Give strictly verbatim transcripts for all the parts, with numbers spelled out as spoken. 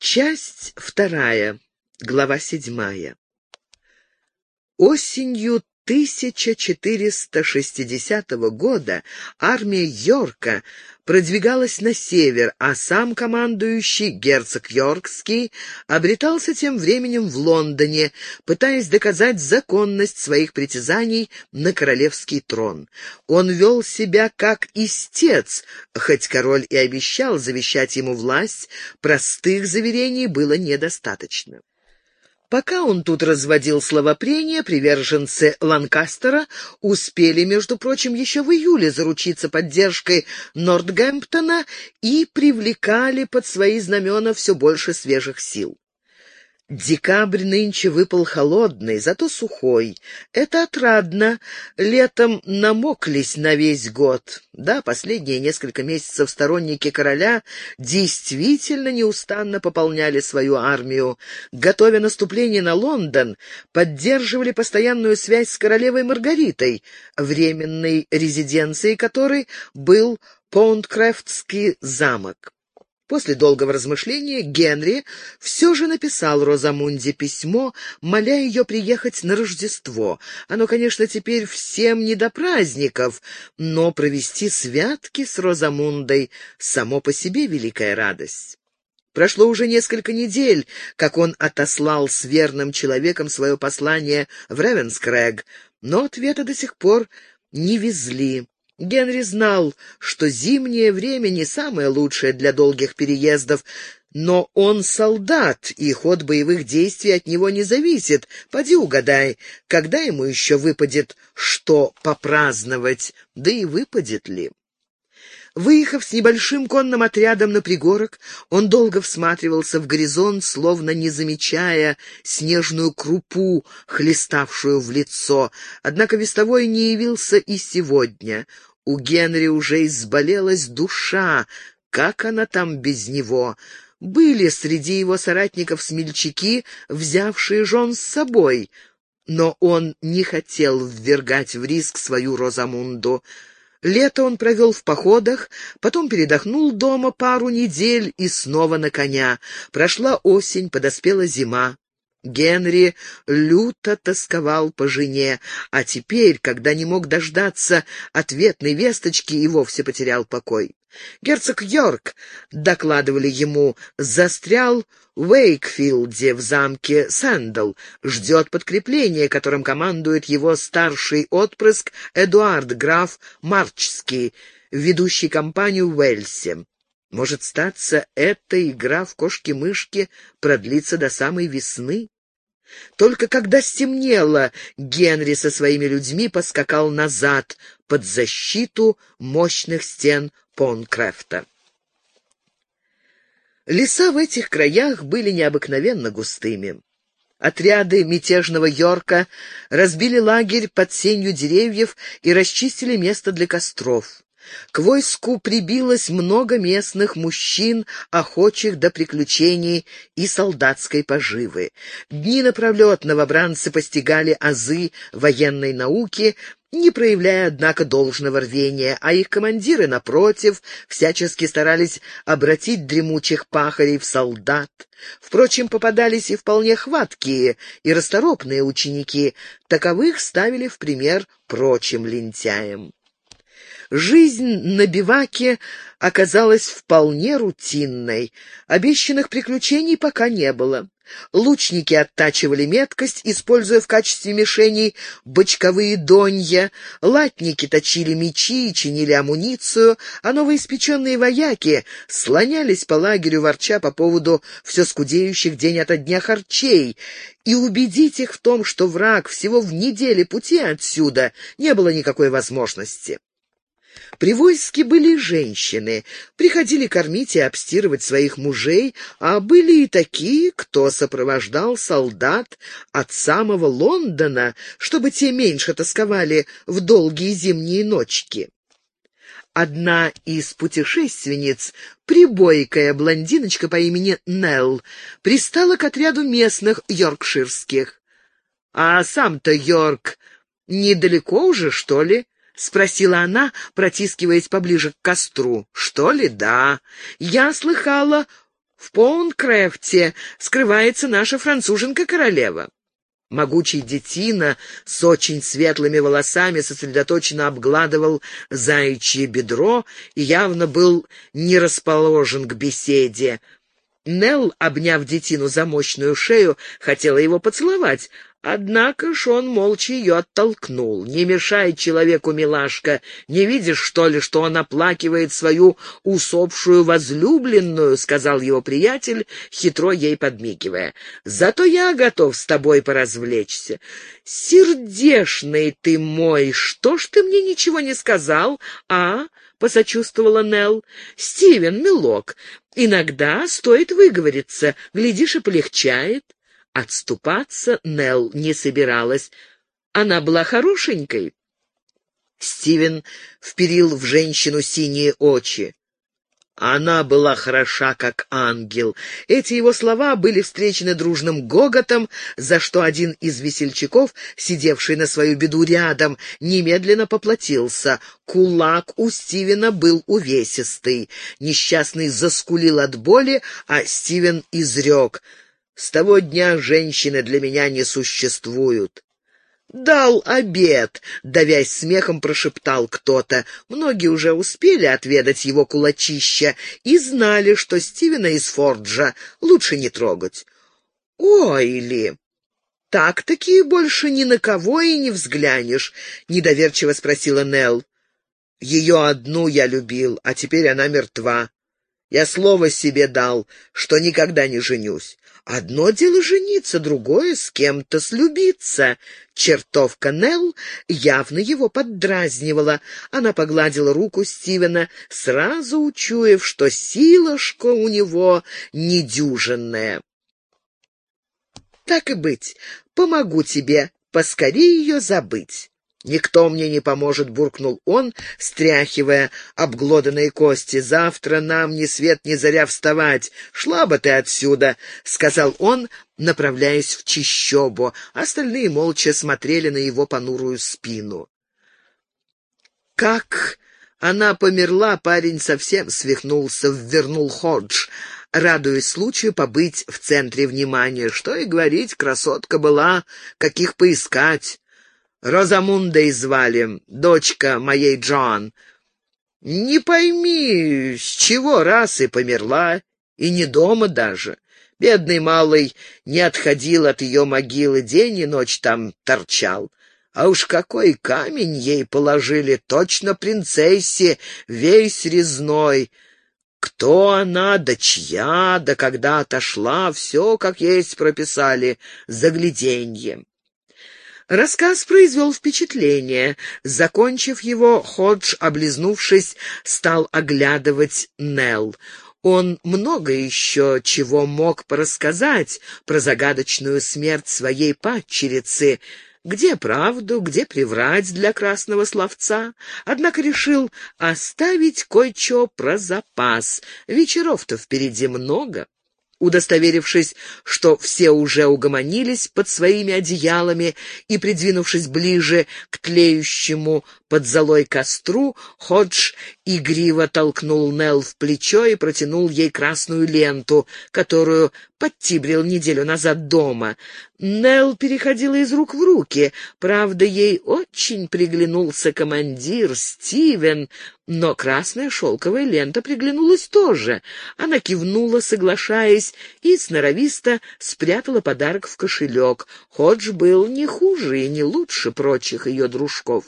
Часть вторая, глава седьмая. Осенью тысяча четыреста шестидесятого года армия Йорка продвигалась на север, а сам командующий, герцог Йоркский, обретался тем временем в Лондоне, пытаясь доказать законность своих притязаний на королевский трон. Он вел себя как истец, хоть король и обещал завещать ему власть, простых заверений было недостаточно. Пока он тут разводил словопрения, приверженцы Ланкастера успели, между прочим, еще в июле заручиться поддержкой Нортгемптона и привлекали под свои знамена все больше свежих сил. Декабрь нынче выпал холодный, зато сухой. Это отрадно. Летом намоклись на весь год. Да, последние несколько месяцев сторонники короля действительно неустанно пополняли свою армию. Готовя наступление на Лондон, поддерживали постоянную связь с королевой Маргаритой, временной резиденцией которой был Поунткрефтский замок. После долгого размышления Генри все же написал Розамунде письмо, моля ее приехать на Рождество. Оно, конечно, теперь всем не до праздников, но провести святки с Розамундой само по себе великая радость. Прошло уже несколько недель, как он отослал с верным человеком свое послание в Ревенскрэг, но ответа до сих пор не везли. Генри знал, что зимнее время не самое лучшее для долгих переездов, но он солдат, и ход боевых действий от него не зависит. Поди угадай, когда ему еще выпадет что попраздновать, да и выпадет ли. Выехав с небольшим конным отрядом на пригорок, он долго всматривался в горизонт, словно не замечая снежную крупу, хлеставшую в лицо. Однако вестовой не явился и сегодня. У Генри уже изболелась душа. Как она там без него? Были среди его соратников смельчаки, взявшие жен с собой, но он не хотел ввергать в риск свою Розамунду. Лето он провел в походах, потом передохнул дома пару недель и снова на коня. Прошла осень, подоспела зима. Генри люто тосковал по жене, а теперь, когда не мог дождаться ответной весточки, и вовсе потерял покой. Герцог Йорк, докладывали ему, застрял в Уэйкфилде в замке Сэндл, ждет подкрепления, которым командует его старший отпрыск Эдуард граф Марчский, ведущий кампанию в Уэльсе. Может статься, эта игра в кошки-мышки продлится до самой весны? Только когда стемнело, Генри со своими людьми поскакал назад под защиту мощных стен Поунткрефта. Леса в этих краях были необыкновенно густыми. Отряды мятежного Йорка разбили лагерь под сенью деревьев и расчистили место для костров. К войску прибилось много местных мужчин, охочих до приключений и солдатской поживы. Дни напролет новобранцы постигали азы военной науки, не проявляя, однако, должного рвения, а их командиры, напротив, всячески старались обратить дремучих пахарей в солдат. Впрочем, попадались и вполне хваткие и расторопные ученики, таковых ставили в пример прочим лентяям. Жизнь на биваке оказалась вполне рутинной. Обещанных приключений пока не было. Лучники оттачивали меткость, используя в качестве мишеней бочковые донья, латники точили мечи и чинили амуницию, а новоиспеченные вояки слонялись по лагерю, ворча по поводу все скудеющих день ото дня харчей, и убедить их в том, что враг всего в неделе пути отсюда, не было никакой возможности. При войске были и женщины, приходили кормить и обстирывать своих мужей, а были и такие, кто сопровождал солдат от самого Лондона, чтобы те меньше тосковали в долгие зимние ночки. Одна из путешественниц, прибойкая блондиночка по имени Нелл, пристала к отряду местных йоркширских. «А сам-то Йорк недалеко уже, что ли?» — спросила она, протискиваясь поближе к костру. «Что ли, да. Я слыхала, В Поункрефте скрывается наша француженка-королева». Могучий детина с очень светлыми волосами сосредоточенно обгладывал заячье бедро и явно был не расположен к беседе. Нелл, обняв детину за мощную шею, хотела его поцеловать, однако ж он молча ее оттолкнул. «Не мешай человеку, милашка, не видишь, что ли, что он оплакивает свою усопшую возлюбленную?» — сказал его приятель, хитро ей подмигивая. «Зато я готов с тобой поразвлечься». «Сердешный ты мой, что ж ты мне ничего не сказал, а?» — посочувствовала Нелл. «Стивен, милок, иногда стоит выговориться, глядишь, и полегчает». Отступаться Нелл не собиралась. Она была хорошенькой. Стивен вперил в женщину синие очи. Она была хороша, как ангел. Эти его слова были встречены дружным гоготом, за что один из весельчаков, сидевший на свою беду рядом, немедленно поплатился. Кулак у Стивена был увесистый. Несчастный заскулил от боли, а Стивен изрек: «С того дня женщины для меня не существуют». «Дал обед!» — давясь смехом, прошептал кто-то. Многие уже успели отведать его кулачища и знали, что Стивена из Форджа лучше не трогать. «Ой ли! Так-таки больше ни на кого и не взглянешь?» — недоверчиво спросила Нелл. «Ее одну я любил, а теперь она мертва. Я слово себе дал, что никогда не женюсь. Одно дело жениться, другое — с кем-то слюбиться». Чертовка Нелл явно его поддразнивала. Она погладила руку Стивена, сразу учуяв, что силушка у него недюжинная. «Так и быть, помогу тебе поскорее ее забыть». «Никто мне не поможет», — буркнул он, стряхивая обглоданные кости. «Завтра нам ни свет ни заря вставать. Шла бы ты отсюда», — сказал он, направляясь в чищобу. Остальные молча смотрели на его понурую спину. Как она померла, парень совсем свихнулся, ввернул Ходж, радуясь случаю побыть в центре внимания. Что и говорить, красотка была, каких поискать. Розамундой звали, дочка моей Джоан. Не пойми, с чего раз и померла, и не дома даже. Бедный малый не отходил от ее могилы, день и ночь там торчал. А уж какой камень ей положили, точно принцессе, весь резной. Кто она, да чья, да когда отошла, все как есть прописали, загляденье. Рассказ произвел впечатление. Закончив его, Ходж, облизнувшись, стал оглядывать Нелл. Он много еще чего мог порассказать про загадочную смерть своей падчерицы, где правду, где приврать для красного словца, однако решил оставить кое-что про запас. Вечеров-то впереди много. Удостоверившись, что все уже угомонились под своими одеялами, и придвинувшись ближе к тлеющему под золой костру, Ходж игриво толкнул Нелл в плечо и протянул ей красную ленту, которую подтибрил неделю назад дома. Нелл переходила из рук в руки. Правда, ей очень приглянулся командир Стивен, но красная шелковая лента приглянулась тоже. Она кивнула, соглашаясь, и сноровисто спрятала подарок в кошелек. Ходж был не хуже и не лучше прочих ее дружков.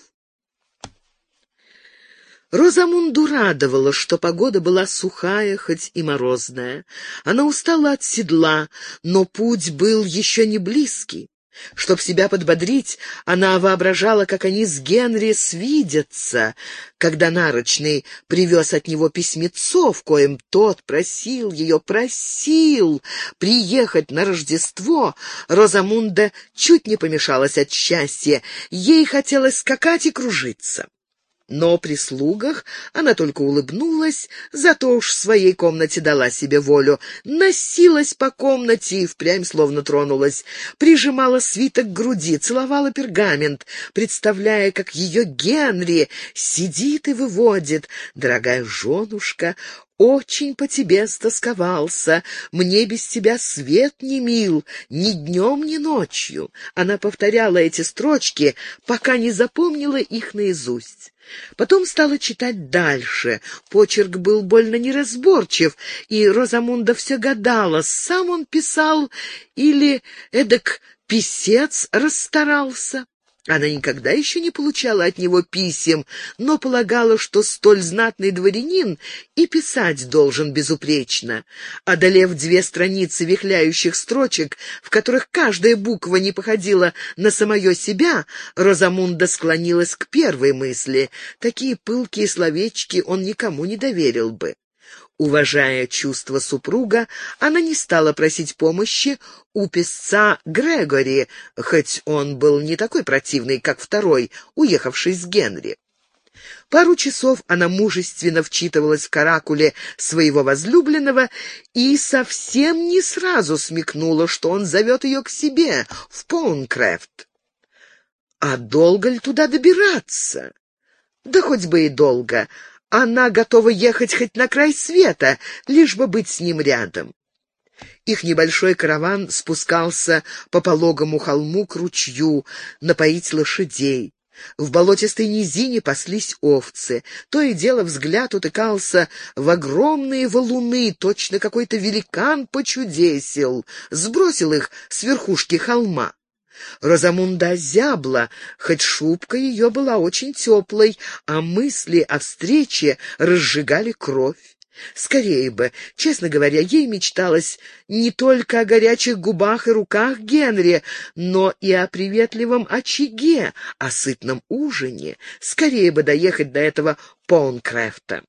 Розамунду радовало, что погода была сухая, хоть и морозная. Она устала от седла, но путь был еще не близкий. Чтоб себя подбодрить, она воображала, как они с Генри свидятся, когда Нарочный привез от него письмецо, в коем тот просил ее, просил приехать на Рождество. Розамунда чуть не помешалась от счастья. Ей хотелось скакать и кружиться. Но при слугах она только улыбнулась, зато уж в своей комнате дала себе волю. Носилась по комнате и впрямь словно тронулась. Прижимала свиток к груди, целовала пергамент, представляя, как ее Генри сидит и выводит. «Дорогая женушка, очень по тебе стосковался, мне без тебя свет не мил, ни днем, ни ночью». Она повторяла эти строчки, пока не запомнила их наизусть. Потом стала читать дальше. Почерк был больно неразборчив, и Розамунда все гадала, сам он писал или эдак писец расстарался. Она никогда еще не получала от него писем, но полагала, что столь знатный дворянин и писать должен безупречно. Одолев две страницы вихляющих строчек, в которых каждая буква не походила на самое себя, Розамунда склонилась к первой мысли. Такие пылкие словечки он никому не доверил бы. Уважая чувства супруга, она не стала просить помощи у писца Грегори, хоть он был не такой противный, как второй, уехавший с Генри. Пару часов она мужественно вчитывалась в каракуле своего возлюбленного и совсем не сразу смекнула, что он зовет ее к себе, в Поункрефт. А долго ли туда добираться? Да хоть бы и долго. Она готова ехать хоть на край света, лишь бы быть с ним рядом. Их небольшой караван спускался по пологому холму к ручью, напоить лошадей. В болотистой низине паслись овцы. То и дело взгляд утыкался в огромные валуны, точно какой-то великан почудесил, сбросил их с верхушки холма. Розамунда озябла, хоть шубка ее была очень теплой, а мысли о встрече разжигали кровь. Скорее бы, честно говоря, ей мечталось не только о горячих губах и руках Генри, но и о приветливом очаге, о сытном ужине. Скорее бы доехать до этого Поункрефта.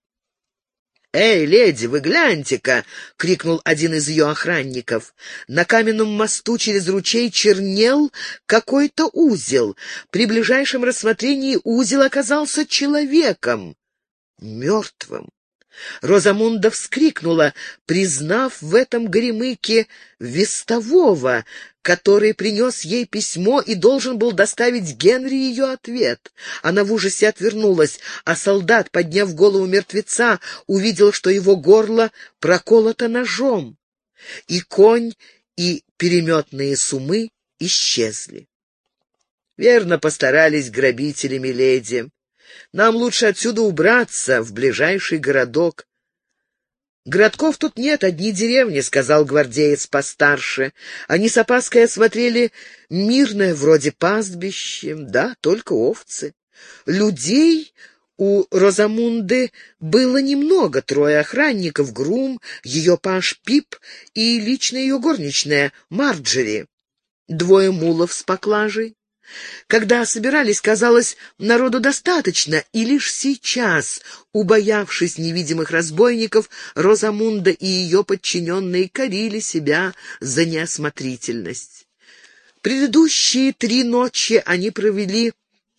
«Эй, леди, вы гляньте-ка!» — крикнул один из ее охранников. На каменном мосту через ручей чернел какой-то узел. При ближайшем рассмотрении узел оказался человеком, мертвым. Розамунда вскрикнула, признав в этом горемыке вестового, который принес ей письмо и должен был доставить Генри ее ответ. Она в ужасе отвернулась, а солдат, подняв голову мертвеца, увидел, что его горло проколото ножом. И конь, и переметные сумы исчезли. «Верно постарались грабители, миледи. Нам лучше отсюда убраться, в ближайший городок». «Городков тут нет, одни деревни», — сказал гвардеец постарше. Они с опаской осмотрели мирное вроде пастбище, да, только овцы. Людей у Розамунды было немного, трое охранников, грум, ее паж Пип и личная ее горничная Марджери, двое мулов с поклажей. Когда собирались, казалось, народу достаточно, и лишь сейчас, убоявшись невидимых разбойников, Розамунда и ее подчиненные корили себя за неосмотрительность. Предыдущие три ночи они провели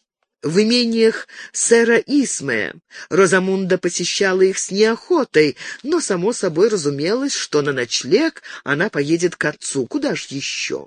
в имениях сэра Исмея. Розамунда посещала их с неохотой, но, само собой, разумелось, что на ночлег она поедет к отцу. Куда ж еще?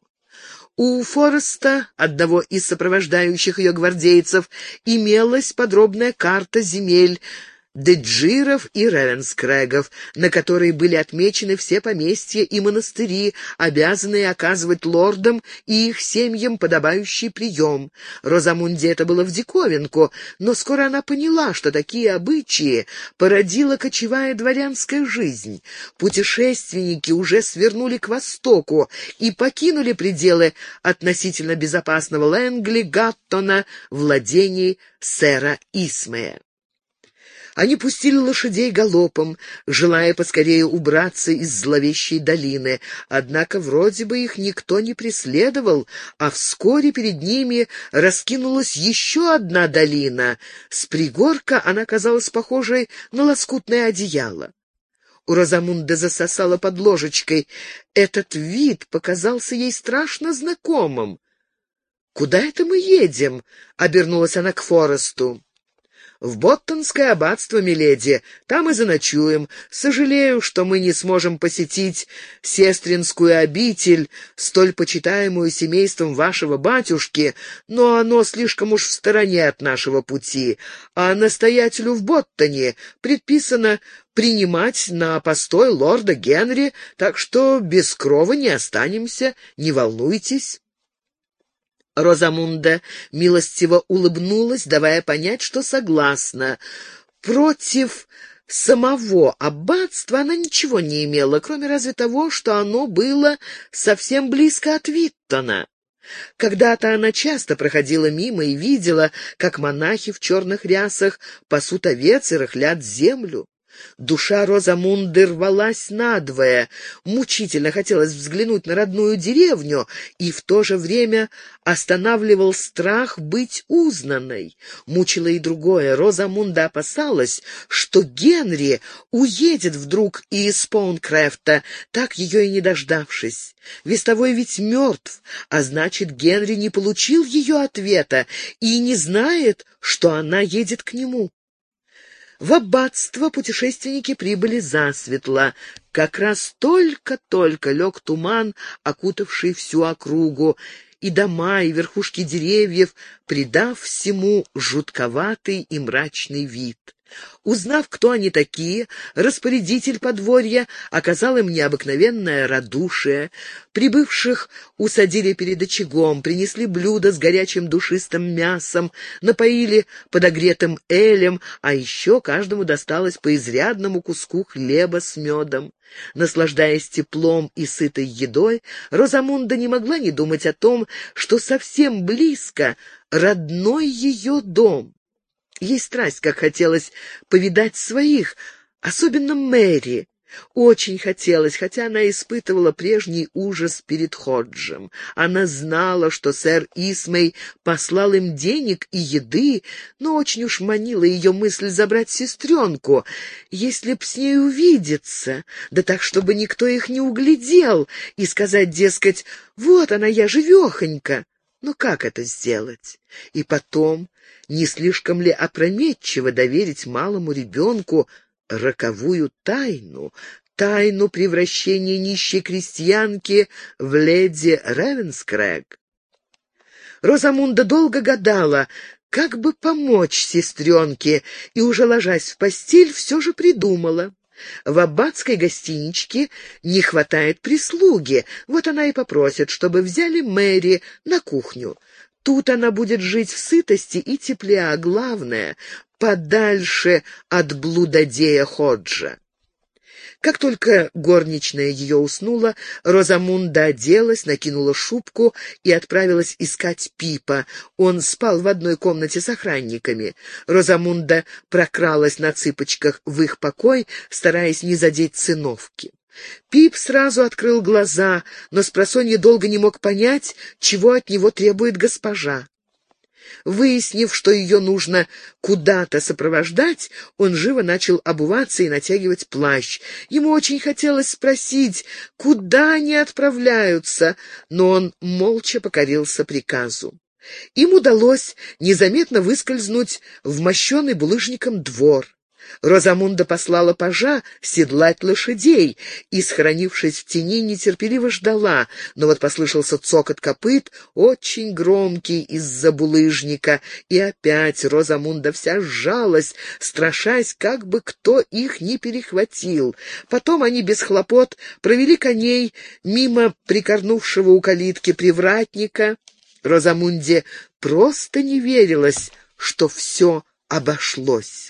У Фореста, одного из сопровождающих ее гвардейцев, имелась подробная карта земель Деджиров и Ревенскрэгов, на которой были отмечены все поместья и монастыри, обязанные оказывать лордам и их семьям подобающий прием. Розамунде это было в диковинку, но скоро она поняла, что такие обычаи породила кочевая дворянская жизнь. Путешественники уже свернули к востоку и покинули пределы относительно безопасного Лэнгли, Гаттона, владений сэра Исмея. Они пустили лошадей галопом, желая поскорее убраться из зловещей долины, однако вроде бы их никто не преследовал, а вскоре перед ними раскинулась еще одна долина. С пригорка она казалась похожей на лоскутное одеяло. У Розамунды засосала под ложечкой. Этот вид показался ей страшно знакомым. «Куда это мы едем?» — обернулась она к Форесту. «В Боттонское аббатство, миледи. Там и заночуем. Сожалею, что мы не сможем посетить сестринскую обитель, столь почитаемую семейством вашего батюшки, но оно слишком уж в стороне от нашего пути, а настоятелю в Боттоне предписано принимать на постой лорда Генри, так что без крова не останемся, не волнуйтесь». Розамунда милостиво улыбнулась, давая понять, что согласна. Против самого аббатства она ничего не имела, кроме разве того, что оно было совсем близко от Виттона. Когда-то она часто проходила мимо и видела, как монахи в черных рясах пасут овец и рыхлят землю. Душа Розамунды рвалась надвое. Мучительно хотелось взглянуть на родную деревню, и в то же время останавливал страх быть узнанной. Мучило и другое. Розамунда опасалась, что Генри уедет вдруг из Поункрефта, так ее и не дождавшись. Вестовой ведь мертв, а значит, Генри не получил ее ответа и не знает, что она едет к нему. В аббатство путешественники прибыли засветло. Как раз только-только лег туман, окутавший всю округу, и дома, и верхушки деревьев, придав всему жутковатый и мрачный вид. Узнав, кто они такие, распорядитель подворья оказал им необыкновенное радушие. Прибывших усадили перед очагом, принесли блюда с горячим душистым мясом, напоили подогретым элем, а еще каждому досталось по изрядному куску хлеба с медом. Наслаждаясь теплом и сытой едой, Розамунда не могла не думать о том, что совсем близко родной ее дом. Ей страсть, как хотелось повидать своих, особенно Мэри. Очень хотелось, хотя она испытывала прежний ужас перед Ходжем. Она знала, что сэр Исмей послал им денег и еды, но очень уж манила ее мысль забрать сестренку, если б с ней увидеться, да так, чтобы никто их не углядел, и сказать, дескать, «Вот она, я живехонька». Но как это сделать? И потом, не слишком ли опрометчиво доверить малому ребенку роковую тайну, тайну превращения нищей крестьянки в леди Ревенскрэг? Розамунда долго гадала, как бы помочь сестренке, и, уже ложась в постель, все же придумала. В аббатской гостиничке не хватает прислуги, вот она и попросит, чтобы взяли Мэри на кухню. Тут она будет жить в сытости и тепле, а главное — подальше от блудодея Ходжа. Как только горничная ее уснула, Розамунда оделась, накинула шубку и отправилась искать Пипа. Он спал в одной комнате с охранниками. Розамунда прокралась на цыпочках в их покой, стараясь не задеть циновки. Пип сразу открыл глаза, но спросонья долго не мог понять, чего от него требует госпожа. Выяснив, что ее нужно куда-то сопровождать, он живо начал обуваться и натягивать плащ. Ему очень хотелось спросить, куда они отправляются, но он молча покорился приказу. Им удалось незаметно выскользнуть в мощенный булыжником двор. Розамунда послала пажа седлать лошадей и, схоронившись в тени, нетерпеливо ждала, но вот послышался цокот копыт, очень громкий из-за булыжника, и опять Розамунда вся сжалась, страшась, как бы кто их не перехватил. Потом они без хлопот провели коней мимо прикорнувшего у калитки привратника. Розамунде просто не верилось, что все обошлось.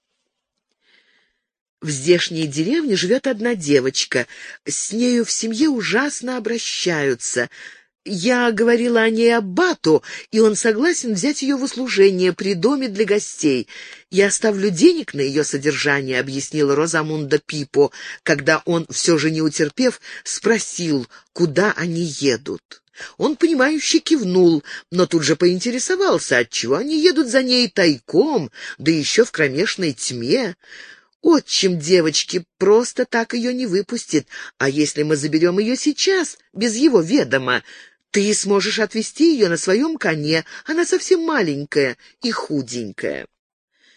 В здешней деревне живет одна девочка. С нею в семье ужасно обращаются. Я говорила о ней аббату, и он согласен взять ее в услужение при доме для гостей. Я оставлю денег на ее содержание», — объяснила Розамунда Пипу, когда он, все же не утерпев, спросил, куда они едут. Он, понимающе кивнул, но тут же поинтересовался, отчего они едут за ней тайком, да еще в кромешной тьме. Отчим девочки просто так ее не выпустит, а если мы заберем ее сейчас, без его ведома, ты сможешь отвезти ее на своем коне, она совсем маленькая и худенькая».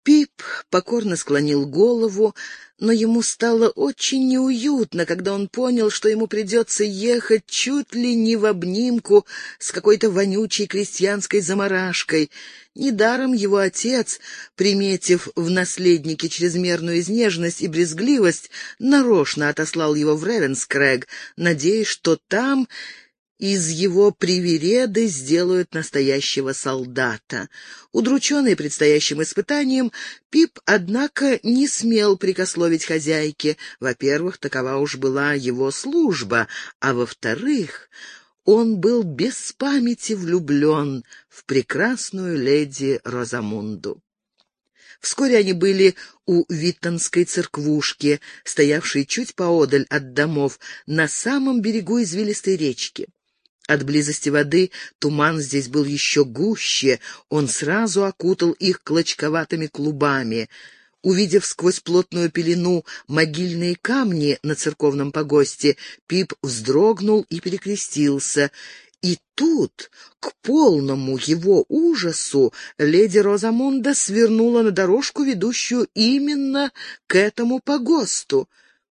Пип покорно склонил голову, но ему стало очень неуютно, когда он понял, что ему придется ехать чуть ли не в обнимку с какой-то вонючей крестьянской замарашкой. Недаром его отец, приметив в наследнике чрезмерную изнеженность и брезгливость, нарочно отослал его в Ревенскрэг, надеясь, что там из его привереды сделают настоящего солдата. Удрученный предстоящим испытанием, Пип, однако, не смел прикословить хозяйке. Во-первых, такова уж была его служба, а во-вторых, он был без памяти влюблен в прекрасную леди Розамунду. Вскоре они были у Виттонской церквушки, стоявшей чуть поодаль от домов, на самом берегу извилистой речки. От близости воды туман здесь был еще гуще, он сразу окутал их клочковатыми клубами. Увидев сквозь плотную пелену могильные камни на церковном погосте, Пип вздрогнул и перекрестился. И тут, к полному его ужасу, леди Розамунда свернула на дорожку, ведущую именно к этому погосту.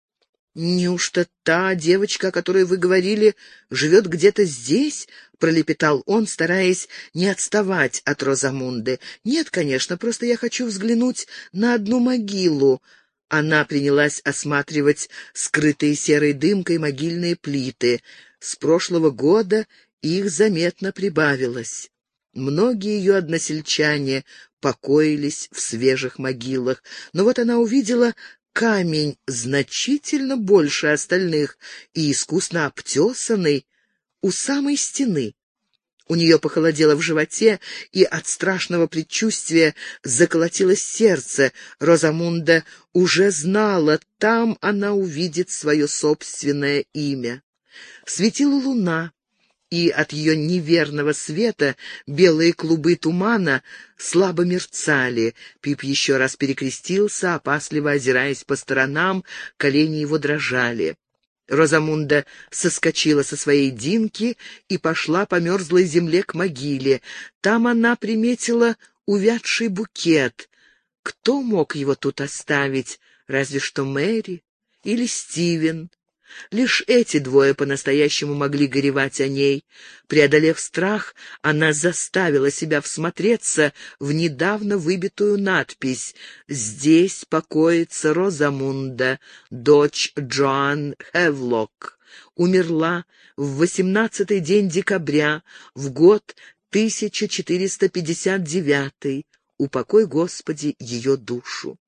«Неужто та девочка, о которой вы говорили, живет где-то здесь?» — пролепетал он, стараясь не отставать от Розамунды. «Нет, конечно, просто я хочу взглянуть на одну могилу». Она принялась осматривать скрытые серой дымкой могильные плиты. С прошлого года их заметно прибавилось. Многие ее односельчане покоились в свежих могилах, но вот она увидела камень значительно больше остальных и искусно обтесанный у самой стены. У нее похолодело в животе, и от страшного предчувствия заколотилось сердце. Розамунда уже знала, там она увидит свое собственное имя. Светила луна, и от ее неверного света белые клубы тумана слабо мерцали. Пип еще раз перекрестился, опасливо озираясь по сторонам, колени его дрожали. Розамунда соскочила со своей динки и пошла по мерзлой земле к могиле. Там она приметила увядший букет. Кто мог его тут оставить? Разве что Мэри или Стивен. Лишь эти двое по-настоящему могли горевать о ней. Преодолев страх, она заставила себя всмотреться в недавно выбитую надпись: «Здесь покоится Розамунда, дочь Джоан Хевлок. Умерла в восемнадцатый день декабря, в год тысяча четыреста пятьдесят девятый. Упокой, Господи, ее душу».